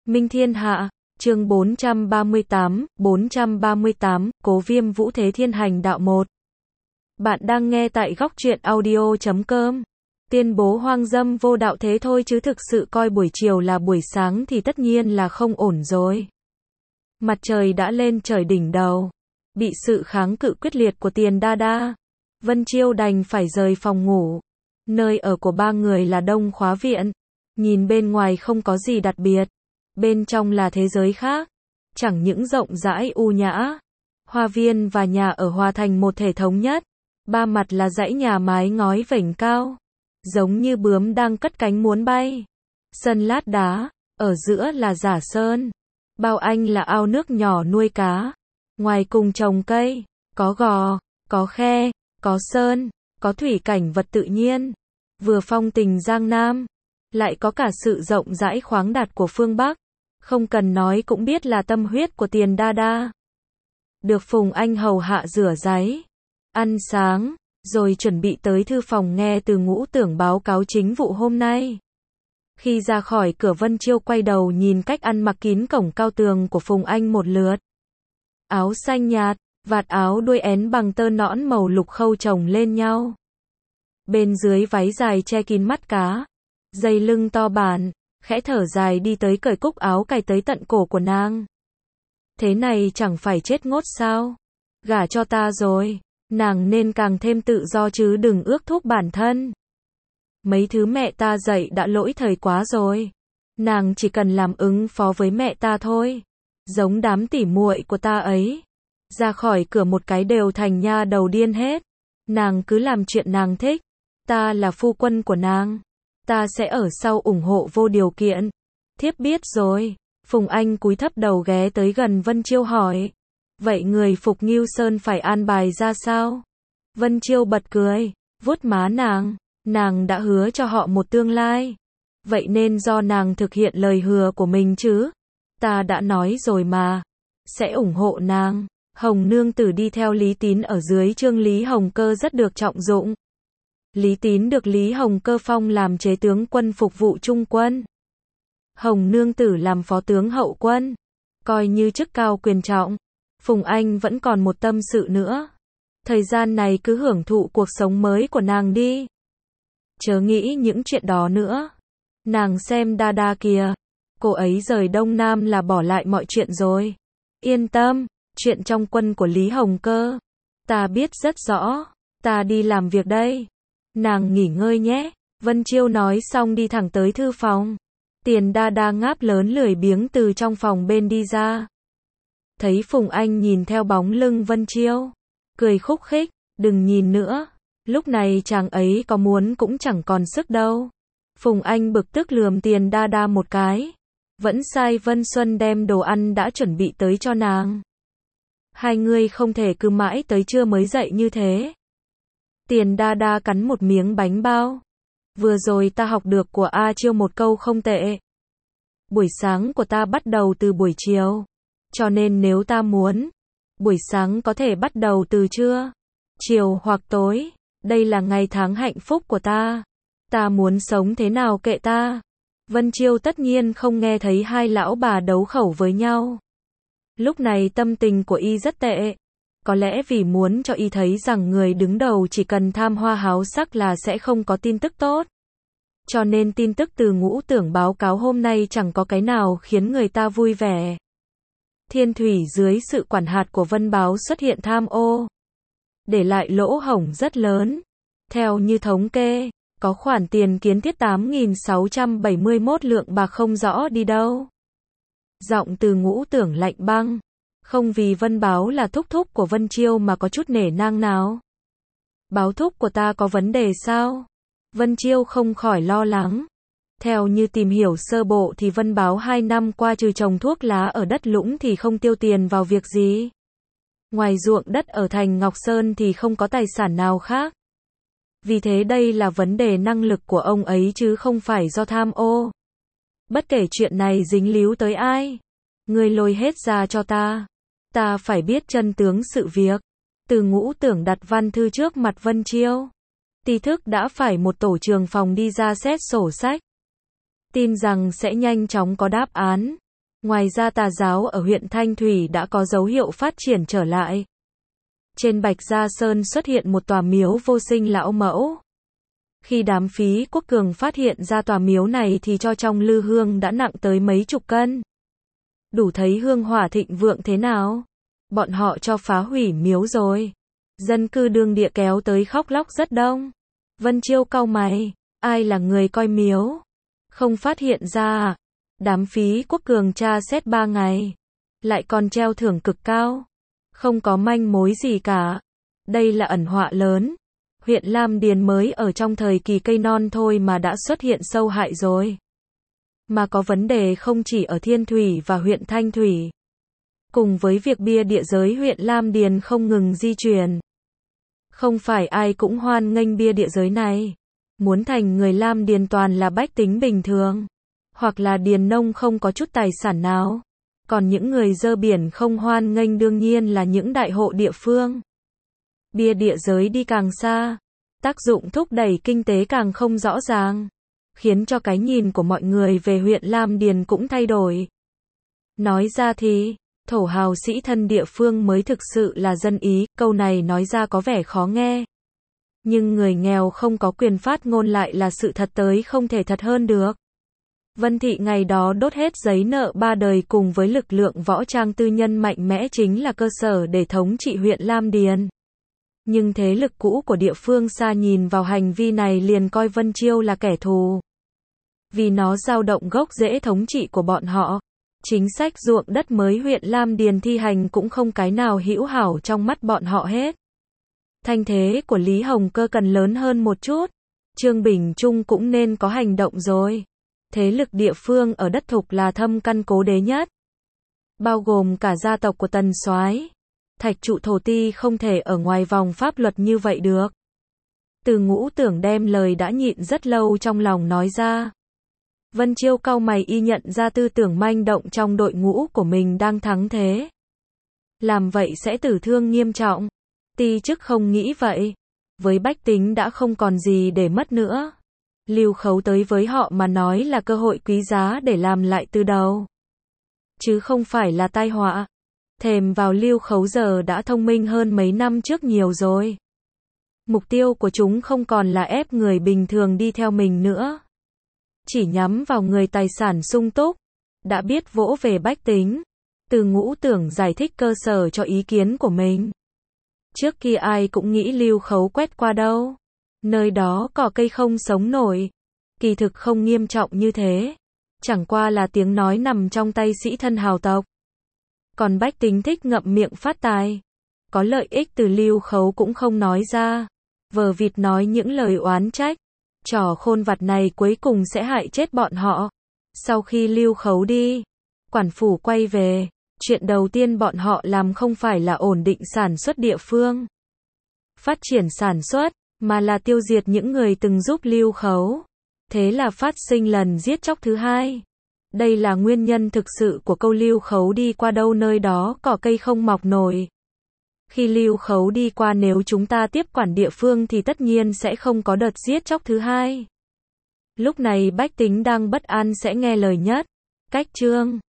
Minh Thiên Hạ, chương 438, Cố Viêm Vũ Thế Thiên Hành Đạo 1. Bạn đang nghe tại góc truyện audio.com. Tuyên bố hoang dâm vô đạo thế thôi chứ thực sự coi buổi chiều là buổi sáng thì tất nhiên là không ổn rồi. Mặt trời đã lên trời đỉnh đầu. Bị sự kháng cự quyết liệt của Tiền Đa Đa, Vân Chiêu đành phải rời phòng ngủ. Nơi ở của ba người là Đông Khóa Viện. Nhìn bên ngoài không có gì đặc biệt. Bên trong là thế giới khác. Chẳng những rộng rãi u nhã. Hoa viên và nhà ở hòa thành một thể thống nhất. Ba mặt là dãy nhà mái ngói vểnh cao. Giống như bướm đang cất cánh muốn bay. Sân lát đá. Ở giữa là giả sơn. Bao anh là ao nước nhỏ nuôi cá. Ngoài cùng trồng cây. Có gò. Có khe. Có sơn. Có thủy cảnh vật tự nhiên. Vừa phong tình Giang Nam. Lại có cả sự rộng rãi khoáng đạt của phương Bắc. Không cần nói cũng biết là tâm huyết của Tiền Đa Đa. Được Phùng Anh hầu hạ rửa ráy, ăn sáng, rồi chuẩn bị tới thư phòng nghe từ Ngũ Tưởng báo cáo chính vụ hôm nay. Khi ra khỏi cửa, Vân Chiêu quay đầu nhìn cách ăn mặc kín cổng cao tường của Phùng Anh một lượt. Áo xanh nhạt, vạt áo đuôi én bằng tơ nõn màu lục khâu chồng lên nhau. Bên dưới váy dài che kín mắt cá, dây lưng to bản, khẽ thở dài đi tới cởi cúc áo cài tới tận cổ của nàng. Thế này chẳng phải chết ngốt sao? Gả cho ta rồi, nàng nên càng thêm tự do chứ đừng ước thúc bản thân. Mấy thứ mẹ ta dạy đã lỗi thời quá rồi. Nàng chỉ cần làm ứng phó với mẹ ta thôi. Giống đám tỉ muội của ta ấy. Ra khỏi cửa một cái đều thành nha đầu điên hết. Nàng cứ làm chuyện nàng thích. Ta là phu quân của nàng. Ta sẽ ở sau ủng hộ vô điều kiện. Thiếp biết rồi. Phùng Anh cúi thấp đầu ghé tới gần Vân Chiêu hỏi. Vậy người Phục Ngưu Sơn phải an bài ra sao? Vân Chiêu bật cười, vuốt má nàng. Nàng đã hứa cho họ một tương lai. Vậy nên do nàng thực hiện lời hứa của mình chứ. Ta đã nói rồi mà. Sẽ ủng hộ nàng. Hồng nương tử đi theo Lý Tín ở dưới trương Lý Hồng Cơ rất được trọng dụng. Lý Tín được Lý Hồng Cơ phong làm chế tướng quân phục vụ trung quân. Hồng nương tử làm phó tướng hậu quân. Coi như chức cao quyền trọng. Phùng Anh vẫn còn một tâm sự nữa. Thời gian này cứ hưởng thụ cuộc sống mới của nàng đi. Chớ nghĩ những chuyện đó nữa. Nàng xem Đa Đa kìa. Cô ấy rời Đông Nam là bỏ lại mọi chuyện rồi. Yên tâm, chuyện trong quân của Lý Hồng Cơ. Ta biết rất rõ. Ta đi làm việc đây. Nàng nghỉ ngơi nhé. Vân Chiêu nói xong đi thẳng tới thư phòng. Tiền Đa Đa ngáp lớn lười biếng từ trong phòng bên đi ra. Thấy Phùng Anh nhìn theo bóng lưng Vân Chiêu. Cười khúc khích, đừng nhìn nữa. Lúc này chàng ấy có muốn cũng chẳng còn sức đâu. Phùng Anh bực tức lườm Tiền Đa Đa một cái. Vẫn sai Vân Xuân đem đồ ăn đã chuẩn bị tới cho nàng. Hai người không thể cứ mãi tới trưa mới dậy như thế. Tiền Đa Đa cắn một miếng bánh bao. Vừa rồi ta học được của A Chiêu một câu không tệ. Buổi sáng của ta bắt đầu từ buổi chiều. Cho nên nếu ta muốn, buổi sáng có thể bắt đầu từ trưa, chiều hoặc tối. Đây là ngày tháng hạnh phúc của ta. Ta muốn sống thế nào kệ ta. Vân Chiêu tất nhiên không nghe thấy hai lão bà đấu khẩu với nhau. Lúc này tâm tình của y rất tệ. Có lẽ vì muốn cho y thấy rằng người đứng đầu chỉ cần tham hoa háo sắc là sẽ không có tin tức tốt. Cho nên tin tức từ Ngũ Tưởng báo cáo hôm nay chẳng có cái nào khiến người ta vui vẻ. Thiên Thủy dưới sự quản hạt của Vân Báo xuất hiện tham ô. Để lại lỗ hổng rất lớn. Theo như thống kê, có khoản tiền kiến thiết 8.671 lượng bạc không rõ đi đâu. Giọng từ Ngũ Tưởng lạnh băng. Không vì Vân Báo là thúc thúc của Vân Chiêu mà có chút nể nang nào. Báo thúc của ta có vấn đề sao? Vân Chiêu không khỏi lo lắng. Theo như tìm hiểu sơ bộ thì Vân Báo 2 năm qua trừ trồng thuốc lá ở đất Lũng thì không tiêu tiền vào việc gì. Ngoài ruộng đất ở thành Ngọc Sơn thì không có tài sản nào khác. Vì thế đây là vấn đề năng lực của ông ấy chứ không phải do tham ô. Bất kể chuyện này dính líu tới ai, ngươi lôi hết ra cho ta. Ta phải biết chân tướng sự việc. Từ Ngũ Tưởng đặt văn thư trước mặt Vân Chiêu. Ti thức đã phải một tổ trưởng phòng đi ra xét sổ sách. Tin rằng sẽ nhanh chóng có đáp án. Ngoài ra tà giáo ở huyện Thanh Thủy đã có dấu hiệu phát triển trở lại. Trên Bạch Gia Sơn xuất hiện một tòa miếu vô sinh lão mẫu. Khi đám Phí Quốc Cường phát hiện ra tòa miếu này thì cho trong lư hương đã nặng tới mấy chục cân. Đủ thấy hương hỏa thịnh vượng thế nào. Bọn họ cho phá hủy miếu rồi. Dân cư đương địa kéo tới khóc lóc rất đông. Vân Chiêu cau mày, ai là người coi miếu? Không phát hiện ra à? Đám Phí Quốc Cường tra xét 3 ngày. Lại còn treo thưởng cực cao. Không có manh mối gì cả. Đây là ẩn họa lớn. Huyện Lam Điền mới ở trong thời kỳ cây non thôi mà đã xuất hiện sâu hại rồi. Mà có vấn đề không chỉ ở Thiên Thủy và huyện Thanh Thủy. Cùng với việc bia địa giới huyện Lam Điền không ngừng di chuyển. Không phải ai cũng hoan nghênh bia địa giới này. Muốn thành người Lam Điền toàn là bách tính bình thường. Hoặc là điền nông không có chút tài sản nào. Còn những người dơ biển không hoan nghênh đương nhiên là những đại hộ địa phương. Bia địa giới đi càng xa, tác dụng thúc đẩy kinh tế càng không rõ ràng, khiến cho cái nhìn của mọi người về huyện Lam Điền cũng thay đổi. Nói ra thì, thổ hào sĩ thân địa phương mới thực sự là dân ý, câu này nói ra có vẻ khó nghe. Nhưng người nghèo không có quyền phát ngôn lại là sự thật tới không thể thật hơn được. Vân Thị ngày đó đốt hết giấy nợ 3 đời cùng với lực lượng võ trang tư nhân mạnh mẽ chính là cơ sở để thống trị huyện Lam Điền. Nhưng thế lực cũ của địa phương xa nhìn vào hành vi này liền coi Vân Chiêu là kẻ thù. Vì nó dao động gốc rễ thống trị của bọn họ. Chính sách ruộng đất mới huyện Lam Điền thi hành cũng không cái nào hữu hảo trong mắt bọn họ hết. Thanh thế của Lý Hồng Cơ cần lớn hơn một chút. Trương Bình Trung cũng nên có hành động rồi. Thế lực địa phương ở đất thục là thâm căn cố đế nhất. Bao gồm cả gia tộc của Tần Soái. Thạch Trụ Thổ Ti không thể ở ngoài vòng pháp luật như vậy được. Từ Ngũ Tưởng đem lời đã nhịn rất lâu trong lòng nói ra. Vân Chiêu cau mày y nhận ra tư tưởng manh động trong đội ngũ của mình đang thắng thế. Làm vậy sẽ tử thương nghiêm trọng. Ti chức không nghĩ vậy. Với bách tính đã không còn gì để mất nữa. Lưu Khấu tới với họ mà nói là cơ hội quý giá để làm lại từ đầu. Chứ không phải là tai họa. Thèm vào Lưu Khấu giờ đã thông minh hơn mấy năm trước nhiều rồi. Mục tiêu của chúng không còn là ép người bình thường đi theo mình nữa. Chỉ nhắm vào người tài sản sung túc. Đã biết vỗ về bách tính. Từ Ngũ Tưởng giải thích cơ sở cho ý kiến của mình. Trước kia ai cũng nghĩ Lưu Khấu quét qua đâu. Nơi đó cỏ cây không sống nổi. Kỳ thực không nghiêm trọng như thế. Chẳng qua là tiếng nói nằm trong tay sĩ thân hào tộc. Còn bách tính thích ngậm miệng phát tài. Có lợi ích từ Lưu Khấu cũng không nói ra. Vờ vịt nói những lời oán trách. Trò khôn vặt này cuối cùng sẽ hại chết bọn họ. Sau khi Lưu Khấu đi, quản phủ quay về. Chuyện đầu tiên bọn họ làm không phải là ổn định sản xuất địa phương. Phát triển sản xuất, mà là tiêu diệt những người từng giúp Lưu Khấu. Thế là phát sinh lần giết chóc thứ hai. Đây là nguyên nhân thực sự của câu Lưu Khấu đi qua đâu nơi đó cỏ cây không mọc nổi. Khi Lưu Khấu đi qua nếu chúng ta tiếp quản địa phương thì tất nhiên sẽ không có đợt giết chóc thứ hai. Lúc này bách tính đang bất an sẽ nghe lời nhất. Cách chương